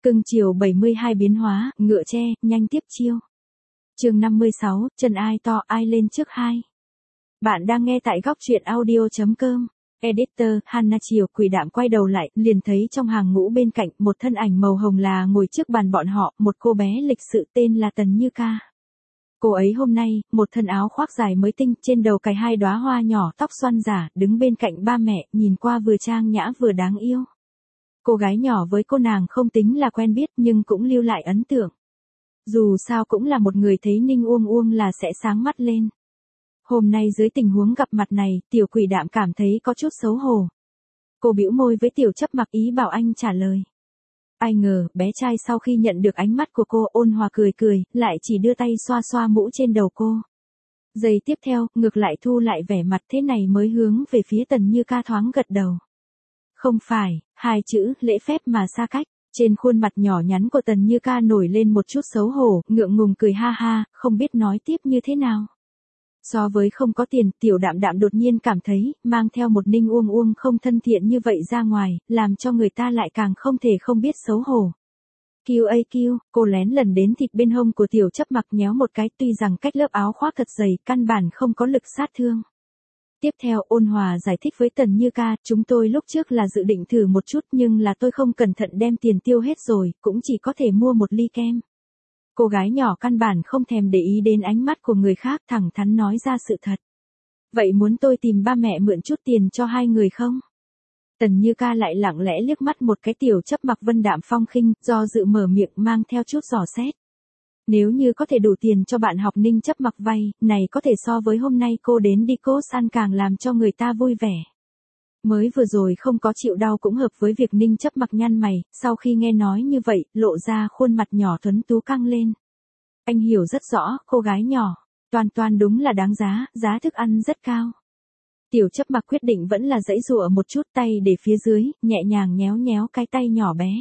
Cưng chiều 72 biến hóa, ngựa tre, nhanh tiếp chiêu. Chương 56, chân ai to ai lên trước hai. Bạn đang nghe tại góc truyện audio.com. Editor, Hannah chiều quỷ đạm quay đầu lại, liền thấy trong hàng ngũ bên cạnh một thân ảnh màu hồng là ngồi trước bàn bọn họ, một cô bé lịch sự tên là Tần Như Ca. Cô ấy hôm nay, một thân áo khoác dài mới tinh, trên đầu cài 2 đóa hoa nhỏ, tóc xoăn giả, đứng bên cạnh ba mẹ, nhìn qua vừa trang nhã vừa đáng yêu. Cô gái nhỏ với cô nàng không tính là quen biết nhưng cũng lưu lại ấn tượng. Dù sao cũng là một người thấy Ninh Uông Uông là sẽ sáng mắt lên. Hôm nay dưới tình huống gặp mặt này, tiểu quỷ đạm cảm thấy có chút xấu hổ. Cô bĩu môi với tiểu chấp mặc ý bảo anh trả lời. Ai ngờ, bé trai sau khi nhận được ánh mắt của cô ôn hòa cười cười, lại chỉ đưa tay xoa xoa mũ trên đầu cô. Giây tiếp theo, ngược lại thu lại vẻ mặt thế này mới hướng về phía Tần Như Ca thoáng gật đầu. Không phải, 2 chữ, lễ phép mà xa cách. Trên khuôn mặt nhỏ nhắn của Tần Như Ca nổi lên một chút xấu hổ, ngượng ngùng cười ha ha, không biết nói tiếp như thế nào. So với không có tiền, tiểu đạm đạm đột nhiên cảm thấy, mang theo một Ninh Uông Uông không thân thiện như vậy ra ngoài, làm cho người ta lại càng không thể không biết xấu hổ. QAQ, cô lén lần đến thịt bên hông của tiểu chấp mặc nhéo một cái, tuy rằng cách lớp áo khoác thật dày, căn bản không có lực sát thương. Tiếp theo ôn hòa giải thích với Tần Như Ca, chúng tôi lúc trước là dự định thử một chút nhưng là tôi không cẩn thận đem tiền tiêu hết rồi, cũng chỉ có thể mua một ly kem. Cô gái nhỏ căn bản không thèm để ý đến ánh mắt của người khác, thẳng thắn nói ra sự thật. Vậy muốn tôi tìm ba mẹ mượn chút tiền cho 2 người không? Tần Như Ca lại lặng lẽ liếc mắt một cái tiểu chấp mặc vân đạm phong khinh, do dự mở miệng mang theo chút dò xét. Nếu như có thể đủ tiền cho bạn học Ninh chấp mặc vay, này có thể so với hôm nay cô đến đi cô san càng làm cho người ta vui vẻ. Mới vừa rồi không có chịu đau cũng hợp với việc Ninh chấp mặc nhăn mày, sau khi nghe nói như vậy, lộ ra khuôn mặt nhỏ tuấn tú căng lên. Anh hiểu rất rõ, cô gái nhỏ, toàn đúng là đáng giá, giá thức ăn rất cao. Tiểu chấp mặc quyết định vẫn là giãy giụa một chút, tay để phía dưới, nhẹ nhàng nhéo nhéo cái tay nhỏ bé.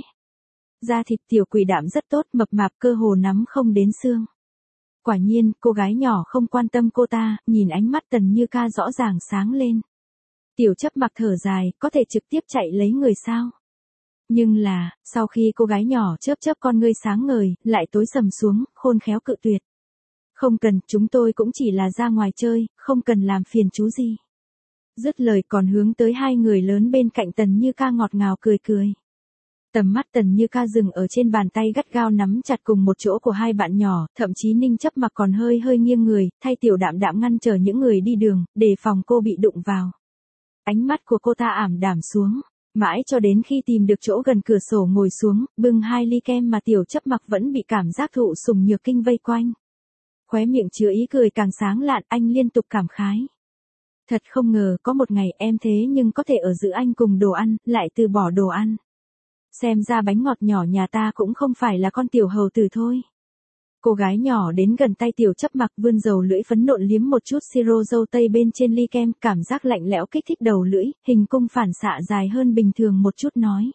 Da thịt tiểu quỷ đạm rất tốt, mập mạp cơ hồ nắm không đến xương. Quả nhiên, cô gái nhỏ không quan tâm cô ta, nhìn ánh mắt Tần Như Ca rõ ràng sáng lên. Tiểu chấp mặc thở dài, có thể trực tiếp chạy lấy người sao? Nhưng là, sau khi cô gái nhỏ chớp chớp con ngươi sáng ngời, lại tối sầm xuống, khôn khéo cự tuyệt. Không cần, chúng tôi cũng chỉ là ra ngoài chơi, không cần làm phiền chú gì. Dứt lời còn hướng tới 2 người lớn bên cạnh Tần Như Ca ngọt ngào cười cười. Tầm mắt Tần Như Ca dừng ở trên bàn tay gắt gao nắm chặt cùng một chỗ của 2 bạn nhỏ, thậm chí Ninh chấp mặc còn hơi nghiêng người, thay tiểu đạm đạm ngăn trở những người đi đường, để phòng cô bị đụng vào. Ánh mắt của cô ta ảm đạm xuống, mãi cho đến khi tìm được chỗ gần cửa sổ ngồi xuống, bưng 2 ly kem mà tiểu chấp mặc vẫn bị cảm giác thụ sủng nhược kinh vây quanh. Khóe miệng chứa ý cười càng sáng lạn, anh liên tục cảm khái. Thật không ngờ có một ngày em thế nhưng có thể ở giữa anh cùng đồ ăn, lại từ bỏ đồ ăn. Xem ra bánh ngọt nhỏ nhà ta cũng không phải là con tiểu hầu tử thôi. Cô gái nhỏ đến gần tay tiểu chấp mặc vươn dầu lưỡi phấn nộn liếm một chút siro dâu tây bên trên ly kem, cảm giác lạnh lẽo kích thích đầu lưỡi, hình cung phản xạ dài hơn bình thường một chút nói.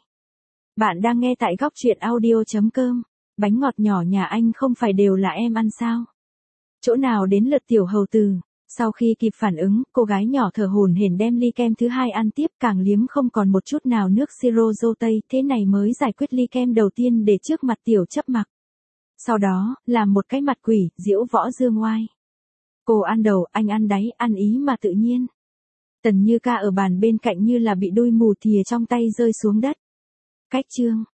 Bạn đang nghe tại góc truyện audio.com, bánh ngọt nhỏ nhà anh không phải đều là em ăn sao? Chỗ nào đến lượt tiểu hầu tử? Sau khi kịp phản ứng, cô gái nhỏ thở hổn hển đem ly kem thứ 2 ăn tiếp, càng liếm không còn một chút nào nước siro dâu tây, thế này mới giải quyết ly kem đầu tiên để trước mặt tiểu chấp mặc. Sau đó, làm một cái mặt quỷ, diễu võ dương oai. Cô ăn đầu, anh ăn đáy, ăn ý mà tự nhiên. Tần Như Ca ở bàn bên cạnh như là bị đuôi mù thìa trong tay rơi xuống đất. Cách chương.